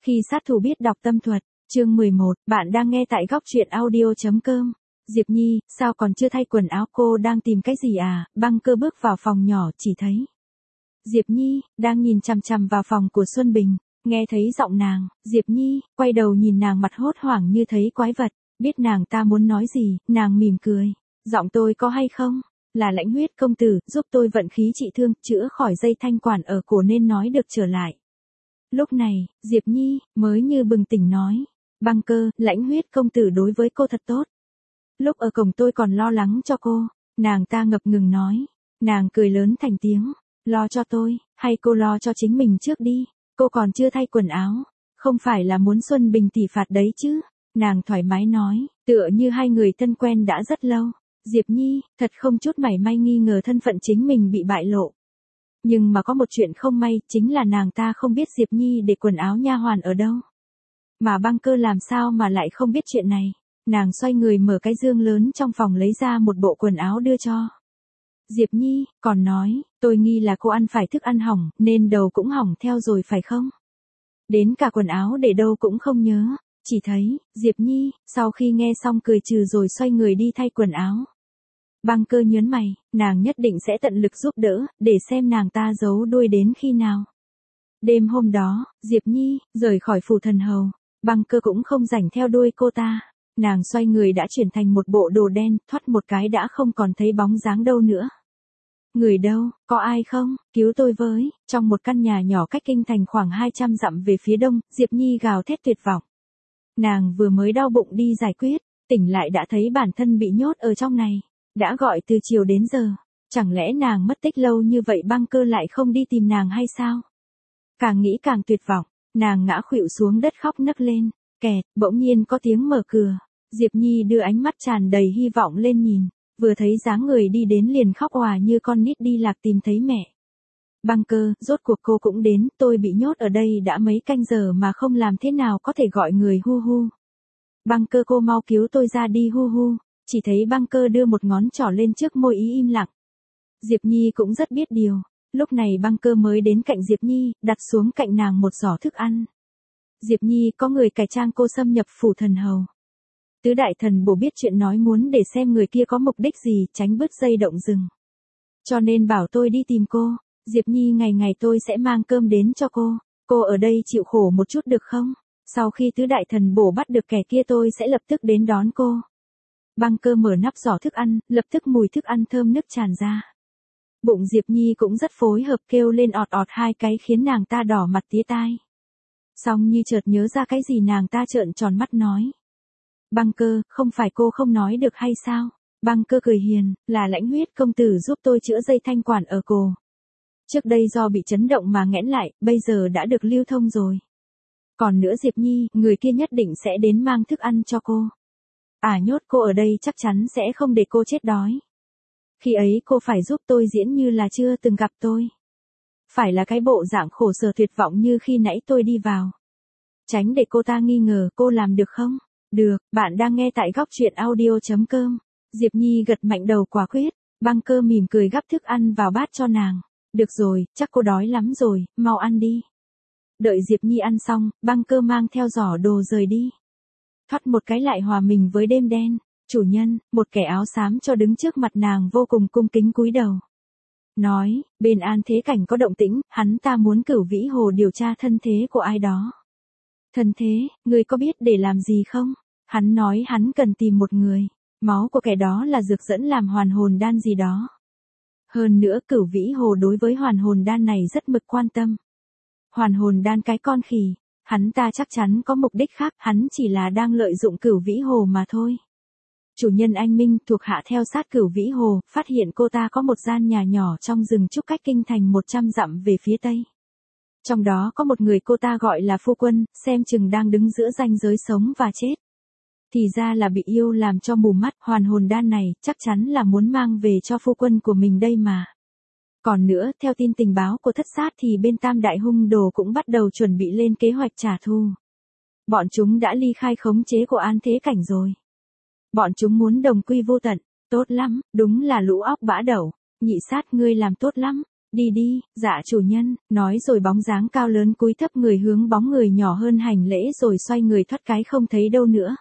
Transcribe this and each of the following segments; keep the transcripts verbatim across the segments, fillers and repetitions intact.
Khi sát thủ biết đọc tâm thuật, chương mười một, bạn đang nghe tại góc truyện audio.com. Diệp Nhi, sao còn chưa thay quần áo, cô đang tìm cái gì à? Băng Cơ bước vào phòng nhỏ chỉ thấy Diệp Nhi, đang nhìn chằm chằm vào phòng của Xuân Bình, nghe thấy giọng nàng, Diệp Nhi, quay đầu nhìn nàng mặt hốt hoảng như thấy quái vật, biết nàng ta muốn nói gì, nàng mỉm cười, giọng tôi có hay không? Là Lãnh Huyết công tử, giúp tôi vận khí trị thương, chữa khỏi dây thanh quản ở cổ nên nói được trở lại. Lúc này, Diệp Nhi, mới như bừng tỉnh nói, Băng Cơ, Lãnh Huyết công tử đối với cô thật tốt. Lúc ở cổng tôi còn lo lắng cho cô, nàng ta ngập ngừng nói, nàng cười lớn thành tiếng, lo cho tôi, hay cô lo cho chính mình trước đi, cô còn chưa thay quần áo, không phải là muốn Xuân Bình tỷ phạt đấy chứ, nàng thoải mái nói, tựa như hai người thân quen đã rất lâu. Diệp Nhi, thật không chút mảy may nghi ngờ thân phận chính mình bị bại lộ. Nhưng mà có một chuyện không may, chính là nàng ta không biết Diệp Nhi để quần áo nha hoàn ở đâu. Mà Băng Cơ làm sao mà lại không biết chuyện này. Nàng xoay người mở cái dương lớn trong phòng lấy ra một bộ quần áo đưa cho Diệp Nhi, còn nói, tôi nghi là cô ăn phải thức ăn hỏng, nên đầu cũng hỏng theo rồi phải không? Đến cả quần áo để đâu cũng không nhớ, chỉ thấy, Diệp Nhi, sau khi nghe xong cười trừ rồi xoay người đi thay quần áo. Băng Cơ nhớn mày, nàng nhất định sẽ tận lực giúp đỡ, để xem nàng ta giấu đuôi đến khi nào. Đêm hôm đó, Diệp Nhi, rời khỏi phủ thần hầu, Băng Cơ cũng không rảnh theo đuôi cô ta. Nàng xoay người đã chuyển thành một bộ đồ đen, thoát một cái đã không còn thấy bóng dáng đâu nữa. Người đâu, có ai không, cứu tôi với, trong một căn nhà nhỏ cách kinh thành khoảng hai trăm dặm về phía đông, Diệp Nhi gào thét tuyệt vọng. Nàng vừa mới đau bụng đi giải quyết, tỉnh lại đã thấy bản thân bị nhốt ở trong này, đã gọi từ chiều đến giờ, chẳng lẽ nàng mất tích lâu như vậy Băng Cơ lại không đi tìm nàng hay sao? Càng nghĩ càng tuyệt vọng, nàng ngã khuỵu xuống đất khóc nấc lên, kẹt, bỗng nhiên có tiếng mở cửa, Diệp Nhi đưa ánh mắt tràn đầy hy vọng lên nhìn, vừa thấy dáng người đi đến liền khóc òa như con nít đi lạc tìm thấy mẹ. Băng Cơ, rốt cuộc cô cũng đến, tôi bị nhốt ở đây đã mấy canh giờ mà không làm thế nào có thể gọi người hu hu. Băng Cơ, cô mau cứu tôi ra đi hu hu, chỉ thấy Băng Cơ đưa một ngón trỏ lên trước môi ý im lặng. Diệp Nhi cũng rất biết điều, lúc này Băng Cơ mới đến cạnh Diệp Nhi, đặt xuống cạnh nàng một giỏ thức ăn. Diệp Nhi, có người cải trang cô xâm nhập phủ thần hầu. Tứ đại thần bổ biết chuyện nói muốn để xem người kia có mục đích gì, tránh bứt dây động rừng. Cho nên bảo tôi đi tìm cô. Diệp Nhi, ngày ngày tôi sẽ mang cơm đến cho cô, cô ở đây chịu khổ một chút được không? Sau khi tứ đại thần bổ bắt được kẻ kia tôi sẽ lập tức đến đón cô. Băng Cơ mở nắp giỏ thức ăn, lập tức mùi thức ăn thơm nức tràn ra. Bụng Diệp Nhi cũng rất phối hợp kêu lên ọt ọt hai cái khiến nàng ta đỏ mặt tía tai. Xong như chợt nhớ ra cái gì nàng ta trợn tròn mắt nói. Băng Cơ, không phải cô không nói được hay sao? Băng Cơ cười hiền, là Lãnh Huyết công tử giúp tôi chữa dây thanh quản ở cổ. Trước đây do bị chấn động mà nghẽn lại, bây giờ đã được lưu thông rồi. Còn nữa Diệp Nhi, người kia nhất định sẽ đến mang thức ăn cho cô. À nhốt cô ở đây chắc chắn sẽ không để cô chết đói. Khi ấy cô phải giúp tôi diễn như là chưa từng gặp tôi. Phải là cái bộ dạng khổ sở tuyệt vọng như khi nãy tôi đi vào. Tránh để cô ta nghi ngờ, cô làm được không? Được, bạn đang nghe tại góc truyện audio.com. Diệp Nhi gật mạnh đầu quả quyết, Băng Cơ mỉm cười gắp thức ăn vào bát cho nàng. Được rồi, chắc cô đói lắm rồi, mau ăn đi. Đợi Diệp Nhi ăn xong, Băng Cơ mang theo giỏ đồ rời đi. Thoát một cái lại hòa mình với đêm đen, chủ nhân, một kẻ áo xám cho đứng trước mặt nàng vô cùng cung kính cúi đầu. Nói, bên An Thế Cảnh có động tĩnh, hắn ta muốn Cửu Vĩ Hồ điều tra thân thế của ai đó. Thân thế, người có biết để làm gì không? Hắn nói hắn cần tìm một người, máu của kẻ đó là dược dẫn làm hoàn hồn đan gì đó. Hơn nữa Cửu Vĩ Hồ đối với hoàn hồn đan này rất mực quan tâm. Hoàn hồn đan cái con khỉ, hắn ta chắc chắn có mục đích khác, hắn chỉ là đang lợi dụng Cửu Vĩ Hồ mà thôi. Chủ nhân anh Minh thuộc hạ theo sát Cửu Vĩ Hồ, phát hiện cô ta có một gian nhà nhỏ trong rừng trúc cách kinh thành một trăm dặm về phía tây. Trong đó có một người cô ta gọi là phu quân, xem chừng đang đứng giữa ranh giới sống và chết. Thì ra là bị yêu làm cho mù mắt, hoàn hồn đan này chắc chắn là muốn mang về cho phu quân của mình đây mà. Còn nữa, theo tin tình báo của thất sát thì bên Tam Đại Hung Đồ cũng bắt đầu chuẩn bị lên kế hoạch trả thù. Bọn chúng đã ly khai khống chế của An Thế Cảnh rồi. Bọn chúng muốn đồng quy vô tận, tốt lắm, đúng là lũ óc bã đẩu, nhị sát ngươi làm tốt lắm. Đi đi, dạ chủ nhân, nói rồi bóng dáng cao lớn cúi thấp người hướng bóng người nhỏ hơn hành lễ rồi xoay người thoát cái không thấy đâu nữa.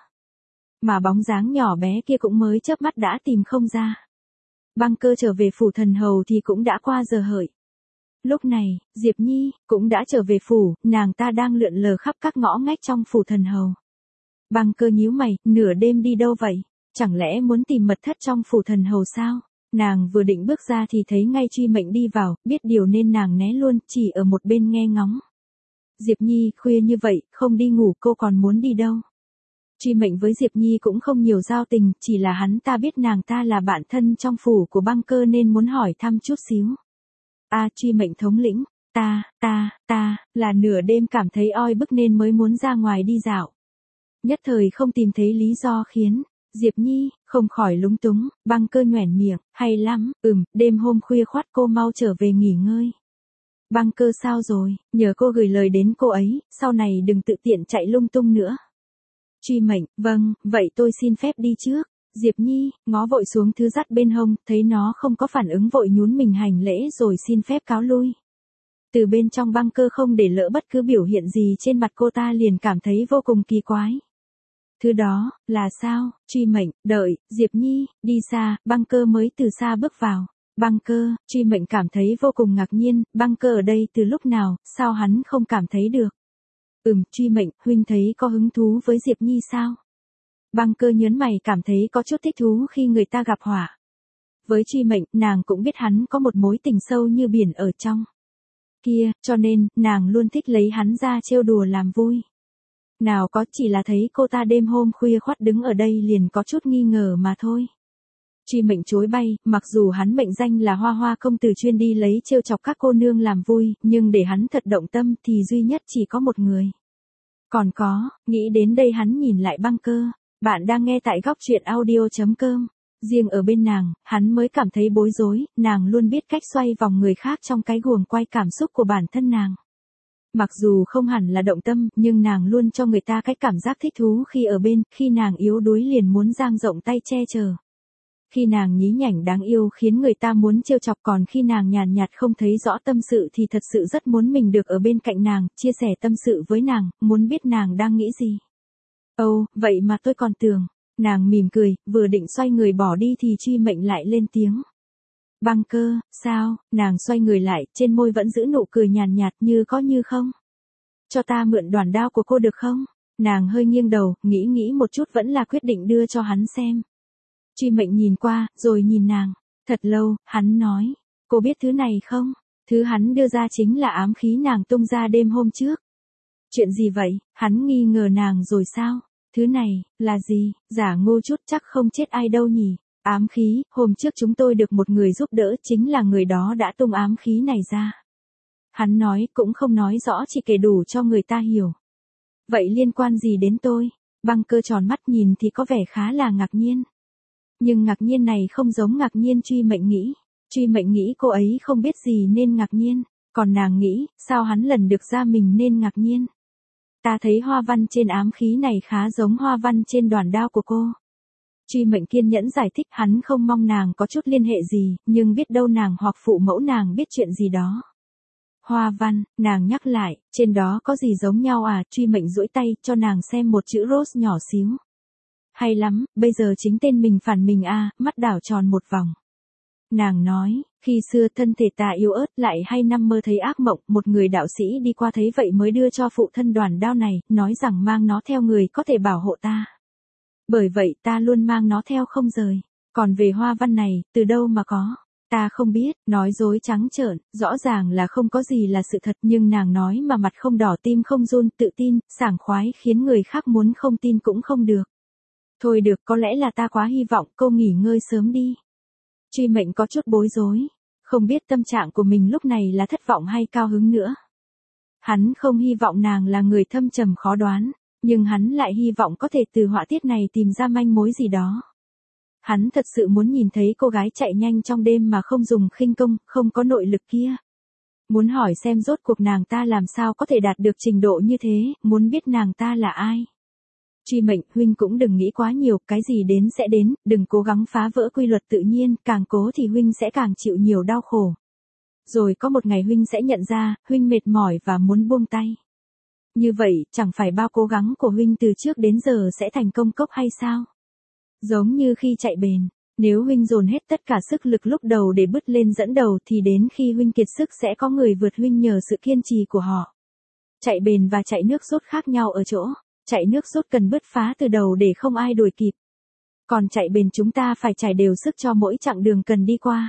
Mà bóng dáng nhỏ bé kia cũng mới chớp mắt đã tìm không ra. Băng Cơ trở về phủ thần hầu thì cũng đã qua giờ hợi. Lúc này, Diệp Nhi cũng đã trở về phủ, nàng ta đang lượn lờ khắp các ngõ ngách trong phủ thần hầu. Băng Cơ nhíu mày, nửa đêm đi đâu vậy? Chẳng lẽ muốn tìm mật thất trong phủ thần hầu sao? Nàng vừa định bước ra thì thấy ngay Truy Mệnh đi vào, biết điều nên nàng né luôn, chỉ ở một bên nghe ngóng. Diệp Nhi, khuya như vậy, không đi ngủ cô còn muốn đi đâu? Truy Mệnh với Diệp Nhi cũng không nhiều giao tình, chỉ là hắn ta biết nàng ta là bạn thân trong phủ của Băng Cơ nên muốn hỏi thăm chút xíu. À, Truy Mệnh thống lĩnh, ta, ta, ta, là nửa đêm cảm thấy oi bức nên mới muốn ra ngoài đi dạo. Nhất thời không tìm thấy lý do khiến Diệp Nhi không khỏi lúng túng. Băng Cơ nhoẻn miệng, hay lắm, ừm, đêm hôm khuya khoắt cô mau trở về nghỉ ngơi. Băng Cơ sao rồi, nhờ cô gửi lời đến cô ấy, sau này đừng tự tiện chạy lung tung nữa. Truy Mệnh, vâng, vậy tôi xin phép đi trước. Diệp Nhi ngó vội xuống thứ dắt bên hông, thấy nó không có phản ứng vội nhún mình hành lễ rồi xin phép cáo lui. Từ bên trong Băng Cơ không để lỡ bất cứ biểu hiện gì trên mặt cô ta liền cảm thấy vô cùng kỳ quái. Thứ đó, là sao? Truy Mệnh, đợi, Diệp Nhi đi xa, Băng Cơ mới từ xa bước vào. Băng Cơ, Truy Mệnh cảm thấy vô cùng ngạc nhiên, Băng Cơ ở đây từ lúc nào, sao hắn không cảm thấy được? Ừm, Truy Mệnh, huynh thấy có hứng thú với Diệp Nhi sao? Băng Cơ nhớn mày cảm thấy có chút thích thú khi người ta gặp họa. Với Truy Mệnh, nàng cũng biết hắn có một mối tình sâu như biển ở trong kia, cho nên, nàng luôn thích lấy hắn ra trêu đùa làm vui. Nào có chỉ là thấy cô ta đêm hôm khuya khoắt đứng ở đây liền có chút nghi ngờ mà thôi. Truy Mệnh chối bay, mặc dù hắn mệnh danh là Hoa Hoa công tử chuyên đi lấy trêu chọc các cô nương làm vui, nhưng để hắn thật động tâm thì duy nhất chỉ có một người. Còn có, nghĩ đến đây hắn nhìn lại Băng Cơ. Bạn đang nghe tại góc truyện audio chấm com. Riêng ở bên nàng, hắn mới cảm thấy bối rối, nàng luôn biết cách xoay vòng người khác trong cái guồng quay cảm xúc của bản thân nàng. Mặc dù không hẳn là động tâm, nhưng nàng luôn cho người ta cái cảm giác thích thú khi ở bên, khi nàng yếu đuối liền muốn dang rộng tay che chở. Khi nàng nhí nhảnh đáng yêu khiến người ta muốn trêu chọc, còn khi nàng nhàn nhạt không thấy rõ tâm sự thì thật sự rất muốn mình được ở bên cạnh nàng, chia sẻ tâm sự với nàng, muốn biết nàng đang nghĩ gì. Ồ, vậy mà tôi còn tưởng. Nàng mỉm cười, vừa định xoay người bỏ đi thì Truy Mệnh lại lên tiếng. Băng Cơ, sao? Nàng xoay người lại, trên môi vẫn giữ nụ cười nhàn nhạt như có như không. Cho ta mượn đoàn đao của cô được không? Nàng hơi nghiêng đầu, nghĩ nghĩ một chút vẫn là quyết định đưa cho hắn xem. Truy Mệnh nhìn qua, rồi nhìn nàng. Thật lâu, hắn nói. Cô biết thứ này không? Thứ hắn đưa ra chính là ám khí nàng tung ra đêm hôm trước. Chuyện gì vậy? Hắn nghi ngờ nàng rồi sao? Thứ này, là gì? Giả ngu chút chắc không chết ai đâu nhỉ? Ám khí, hôm trước chúng tôi được một người giúp đỡ, chính là người đó đã tung ám khí này ra. Hắn nói, cũng không nói rõ, chỉ kể đủ cho người ta hiểu. Vậy liên quan gì đến tôi? Băng Cơ tròn mắt nhìn thì có vẻ khá là ngạc nhiên. Nhưng ngạc nhiên này không giống ngạc nhiên Truy Mệnh nghĩ. Truy Mệnh nghĩ cô ấy không biết gì nên ngạc nhiên. Còn nàng nghĩ, sao hắn lần được ra mình nên ngạc nhiên. Ta thấy hoa văn trên ám khí này khá giống hoa văn trên đoàn đao của cô. Truy Mệnh kiên nhẫn giải thích, hắn không mong nàng có chút liên hệ gì, nhưng biết đâu nàng hoặc phụ mẫu nàng biết chuyện gì đó. Hoa văn, nàng nhắc lại, trên đó có gì giống nhau à? Truy Mệnh duỗi tay, cho nàng xem một chữ rose nhỏ xíu. Hay lắm, bây giờ chính tên mình phản mình à, mắt đảo tròn một vòng. Nàng nói, khi xưa thân thể ta yếu ớt lại hay nằm mơ thấy ác mộng, một người đạo sĩ đi qua thấy vậy mới đưa cho phụ thân đoàn đao này, nói rằng mang nó theo người có thể bảo hộ ta. Bởi vậy ta luôn mang nó theo không rời. Còn về hoa văn này, từ đâu mà có? Ta không biết, nói dối trắng trợn, rõ ràng là không có gì là sự thật, nhưng nàng nói mà mặt không đỏ tim không run, tự tin, sảng khoái khiến người khác muốn không tin cũng không được. Thôi được, có lẽ là ta quá hy vọng, cô nghỉ ngơi sớm đi. Truy Mệnh có chút bối rối, không biết tâm trạng của mình lúc này là thất vọng hay cao hứng nữa. Hắn không hy vọng nàng là người thâm trầm khó đoán, nhưng hắn lại hy vọng có thể từ họa tiết này tìm ra manh mối gì đó. Hắn thật sự muốn nhìn thấy cô gái chạy nhanh trong đêm mà không dùng khinh công, không có nội lực kia. Muốn hỏi xem rốt cuộc nàng ta làm sao có thể đạt được trình độ như thế, muốn biết nàng ta là ai. Truy Mệnh, huynh cũng đừng nghĩ quá nhiều, cái gì đến sẽ đến, đừng cố gắng phá vỡ quy luật tự nhiên, càng cố thì huynh sẽ càng chịu nhiều đau khổ. Rồi có một ngày huynh sẽ nhận ra, huynh mệt mỏi và muốn buông tay. Như vậy, chẳng phải bao cố gắng của huynh từ trước đến giờ sẽ thành công cốc hay sao? Giống như khi chạy bền, nếu huynh dồn hết tất cả sức lực lúc đầu để bứt lên dẫn đầu thì đến khi huynh kiệt sức sẽ có người vượt huynh nhờ sự kiên trì của họ. Chạy bền và chạy nước rút khác nhau ở chỗ, chạy nước rút cần bứt phá từ đầu để không ai đuổi kịp. Còn chạy bền chúng ta phải trải đều sức cho mỗi chặng đường cần đi qua.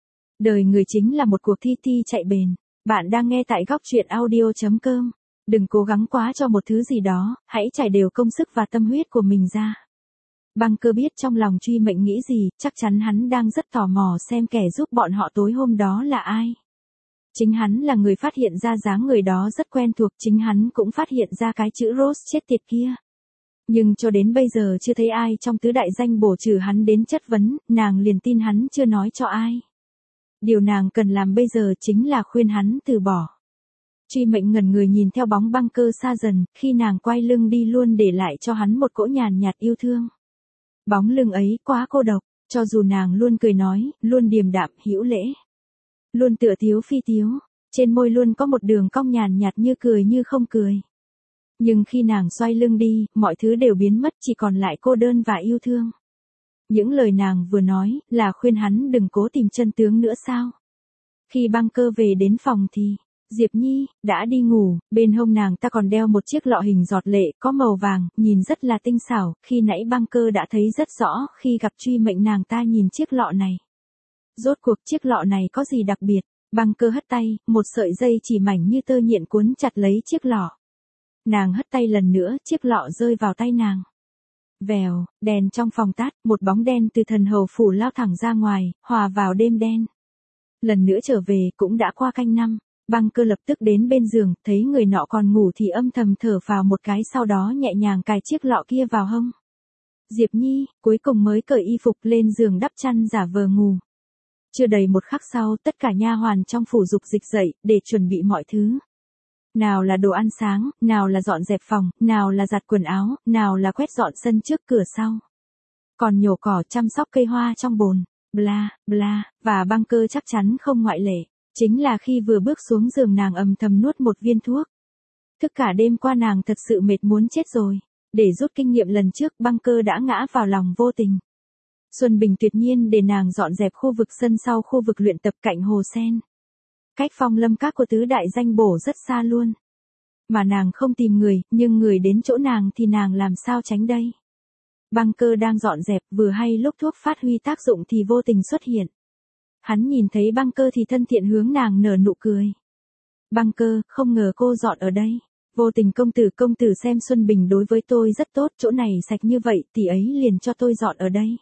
Đời người chính là một cuộc thi thi chạy bền. Bạn đang nghe tại góc truyện audio chấm com. Đừng cố gắng quá cho một thứ gì đó, hãy trải đều công sức và tâm huyết của mình ra. Bunker biết trong lòng Truy Mệnh nghĩ gì, chắc chắn hắn đang rất tò mò xem kẻ giúp bọn họ tối hôm đó là ai. Chính hắn là người phát hiện ra dáng người đó rất quen thuộc, chính hắn cũng phát hiện ra cái chữ Rose chết tiệt kia. Nhưng cho đến bây giờ chưa thấy ai trong tứ đại danh bổ trừ hắn đến chất vấn, nàng liền tin hắn chưa nói cho ai. Điều nàng cần làm bây giờ chính là khuyên hắn từ bỏ. Truy Mệnh ngẩn người nhìn theo bóng Bunker xa dần, khi nàng quay lưng đi luôn để lại cho hắn một cỗ nhàn nhạt yêu thương. Bóng lưng ấy quá cô độc, cho dù nàng luôn cười nói, luôn điềm đạm hữu lễ, luôn tựa thiếu phi thiếu, trên môi luôn có một đường cong nhàn nhạt như cười như không cười. Nhưng khi nàng xoay lưng đi, mọi thứ đều biến mất, chỉ còn lại cô đơn và yêu thương. Những lời nàng vừa nói, là khuyên hắn đừng cố tìm chân tướng nữa sao? Khi Bunker về đến phòng thì, Diệp Nhi, đã đi ngủ, bên hông nàng ta còn đeo một chiếc lọ hình giọt lệ, có màu vàng, nhìn rất là tinh xảo, khi nãy Bunker đã thấy rất rõ, khi gặp Truy Mệnh nàng ta nhìn chiếc lọ này. Rốt cuộc chiếc lọ này có gì đặc biệt? Bunker hất tay, một sợi dây chỉ mảnh như tơ nhện cuốn chặt lấy chiếc lọ. Nàng hất tay lần nữa, chiếc lọ rơi vào tay nàng. Vèo, đèn trong phòng tắt, một bóng đen từ thần hầu phủ lao thẳng ra ngoài, hòa vào đêm đen. Lần nữa trở về, cũng đã qua canh năm. Bunker lập tức đến bên giường, thấy người nọ còn ngủ thì âm thầm thở phào một cái, sau đó nhẹ nhàng cài chiếc lọ kia vào hông. Diệp Nhi, cuối cùng mới cởi y phục lên giường đắp chăn giả vờ ngủ. Chưa đầy một khắc sau, tất cả nha hoàn trong phủ dục dịch dậy, để chuẩn bị mọi thứ. Nào là đồ ăn sáng, nào là dọn dẹp phòng, nào là giặt quần áo, nào là quét dọn sân trước cửa sau. Còn nhổ cỏ chăm sóc cây hoa trong bồn, bla, bla, và Bunker chắc chắn không ngoại lệ. Chính là khi vừa bước xuống giường nàng âm thầm nuốt một viên thuốc. Thức cả đêm qua nàng thật sự mệt muốn chết rồi. Để rút kinh nghiệm lần trước, Bunker đã ngã vào lòng Vô Tình. Xuân Bình tuyệt nhiên để nàng dọn dẹp khu vực sân sau khu vực luyện tập cạnh hồ sen. Cách Phong Lâm Các của tứ đại danh bổ rất xa luôn. Mà nàng không tìm người, nhưng người đến chỗ nàng thì nàng làm sao tránh đây. Bunker đang dọn dẹp, vừa hay lúc thuốc phát huy tác dụng thì Vô Tình xuất hiện. Hắn nhìn thấy Bunker thì thân thiện hướng nàng nở nụ cười. Bunker, không ngờ cô dọn ở đây. Vô Tình công tử công tử xem Xuân Bình đối với tôi rất tốt, chỗ này sạch như vậy, tỷ ấy liền cho tôi dọn ở đây.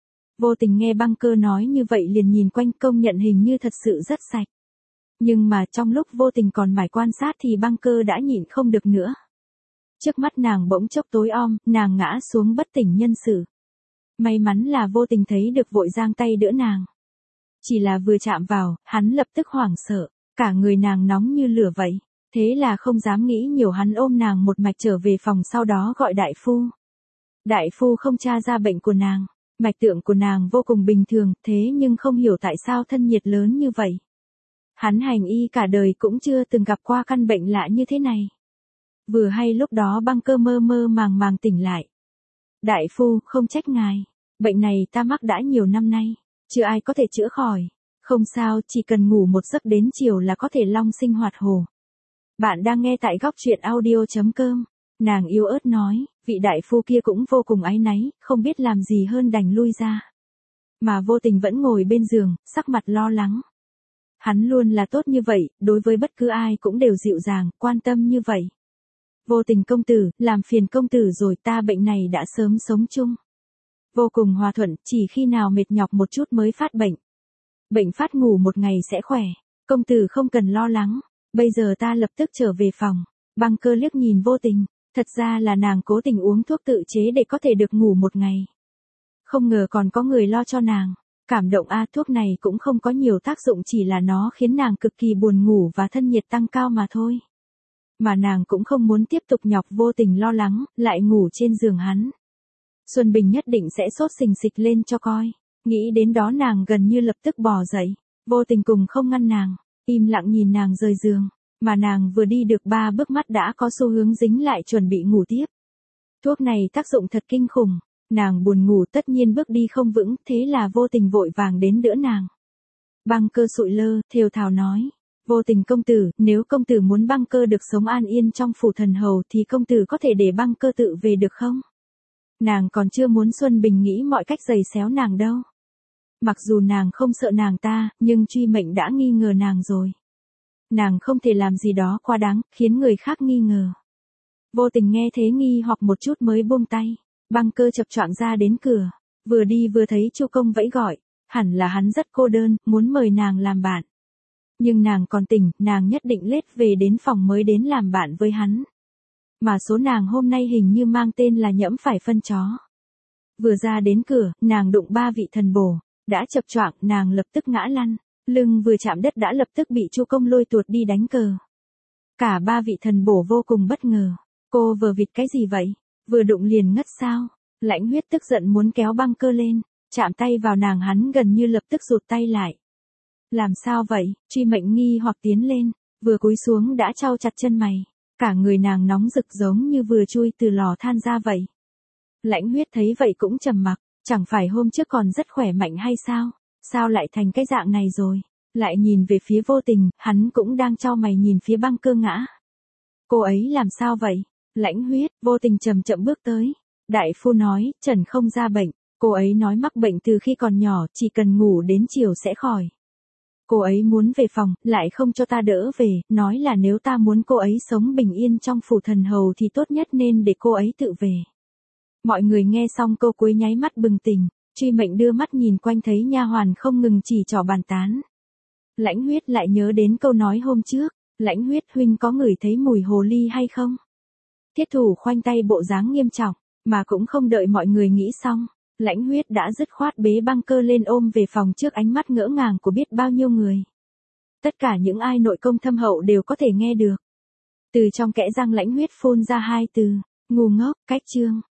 Vô Tình nghe Bunker nói như vậy liền nhìn quanh, công nhận hình như thật sự rất sạch. Nhưng mà trong lúc Vô Tình còn mải quan sát thì Bunker đã nhịn không được nữa. Trước mắt nàng bỗng chốc tối om, nàng ngã xuống bất tỉnh nhân sự. May mắn là Vô Tình thấy được vội giang tay đỡ nàng. Chỉ là vừa chạm vào, hắn lập tức hoảng sợ, cả người nàng nóng như lửa vậy. Thế là không dám nghĩ nhiều, hắn ôm nàng một mạch trở về phòng, sau đó gọi đại phu. Đại phu không tra ra bệnh của nàng, mạch tượng của nàng vô cùng bình thường, thế nhưng không hiểu tại sao thân nhiệt lớn như vậy. Hắn hành y cả đời cũng chưa từng gặp qua căn bệnh lạ như thế này. Vừa hay lúc đó Bunker mơ mơ màng màng tỉnh lại. Đại phu, không trách ngài, bệnh này ta mắc đã nhiều năm nay, chưa ai có thể chữa khỏi. Không sao, chỉ cần ngủ một giấc đến chiều là có thể long sinh hoạt hồ. Bạn đang nghe tại góc truyện audio chấm com. Nàng yếu ớt nói, vị đại phu kia cũng vô cùng áy náy, không biết làm gì hơn đành lui ra. Mà Vô Tình vẫn ngồi bên giường, sắc mặt lo lắng. Hắn luôn là tốt như vậy, đối với bất cứ ai cũng đều dịu dàng, quan tâm như vậy. Vô Tình công tử, làm phiền công tử rồi, ta bệnh này đã sớm sống chung. Vô cùng hòa thuận, chỉ khi nào mệt nhọc một chút mới phát bệnh. Bệnh phát ngủ một ngày sẽ khỏe, công tử không cần lo lắng, bây giờ ta lập tức trở về phòng. Bunker liếc nhìn Vô Tình, thật ra là nàng cố tình uống thuốc tự chế để có thể được ngủ một ngày. Không ngờ còn có người lo cho nàng. Cảm động a, thuốc này cũng không có nhiều tác dụng, chỉ là nó khiến nàng cực kỳ buồn ngủ và thân nhiệt tăng cao mà thôi. Mà nàng cũng không muốn tiếp tục nhọc Vô Tình lo lắng, lại ngủ trên giường hắn. Xuân Bình nhất định sẽ sốt sình sịch lên cho coi. Nghĩ đến đó nàng gần như lập tức bò dậy. Vô Tình cùng không ngăn nàng. im lặng nhìn nàng rời giường, mà nàng vừa đi được ba bước mắt đã có xu hướng dính lại chuẩn bị ngủ tiếp. Thuốc này tác dụng thật kinh khủng, nàng buồn ngủ tất nhiên bước đi không vững, thế là Vô Tình vội vàng đến đỡ nàng. Băng Cơ sụi lơ, thều thào nói, Vô Tình công tử, nếu công tử muốn Băng Cơ được sống an yên trong phủ thần hầu thì công tử có thể để Băng Cơ tự về được không? Nàng còn chưa muốn Xuân Bình nghĩ mọi cách giày xéo nàng đâu. Mặc dù nàng không sợ nàng ta, nhưng Truy Mệnh đã nghi ngờ nàng rồi. Nàng không thể làm gì đó quá đáng, khiến người khác nghi ngờ. Vô Tình nghe thế nghi hoặc một chút mới buông tay. Băng Cơ chập choạng ra đến cửa, vừa đi vừa thấy Chu Công vẫy gọi, hẳn là hắn rất cô đơn, muốn mời nàng làm bạn. Nhưng nàng còn tỉnh, nàng nhất định lết về đến phòng mới đến làm bạn với hắn. Mà số nàng hôm nay hình như mang tên là Nhẫm Phải Phân Chó. Vừa ra đến cửa, nàng đụng ba vị thần bổ, đã chập choạng, nàng lập tức ngã lăn, lưng vừa chạm đất đã lập tức bị Chu Công lôi tuột đi đánh cờ. Cả ba vị thần bổ vô cùng bất ngờ, cô vờ vịt cái gì vậy, vừa đụng liền ngất sao? Lãnh Huyết tức giận muốn kéo Băng Cơ lên, chạm tay vào nàng, hắn gần như lập tức rụt tay lại. Làm sao vậy? Truy Mệnh nghi hoặc tiến lên, vừa cúi xuống đã chau chặt chân mày, cả người nàng nóng rực giống như vừa chui từ lò than ra vậy. Lãnh Huyết thấy vậy cũng trầm mặc, chẳng phải hôm trước còn rất khỏe mạnh hay sao? Sao lại thành cái dạng này rồi? Lại nhìn về phía Vô Tình, hắn cũng đang chau mày nhìn phía Băng Cơ ngã. Cô ấy làm sao vậy? Lãnh Huyết, Vô Tình chậm chậm bước tới. Đại phu nói, Trần không ra bệnh, cô ấy nói mắc bệnh từ khi còn nhỏ, chỉ cần ngủ đến chiều sẽ khỏi. Cô ấy muốn về phòng, lại không cho ta đỡ về, nói là nếu ta muốn cô ấy sống bình yên trong phủ thần hầu thì tốt nhất nên để cô ấy tự về. Mọi người nghe xong câu cuối nháy mắt bừng tỉnh, Truy Mệnh đưa mắt nhìn quanh thấy nha hoàn không ngừng chỉ trỏ bàn tán. Lãnh Huyết lại nhớ đến câu nói hôm trước, Lãnh Huyết huynh có ngửi thấy mùi hồ ly hay không? Thiết Thủ khoanh tay bộ dáng nghiêm trọng, mà cũng không đợi mọi người nghĩ xong, Lãnh Huyết đã dứt khoát bế Băng Cơ lên ôm về phòng trước ánh mắt ngỡ ngàng của biết bao nhiêu người. Tất cả những ai nội công thâm hậu đều có thể nghe được. Từ trong kẽ răng Lãnh Huyết phun ra hai từ, ngu ngốc, cách chương.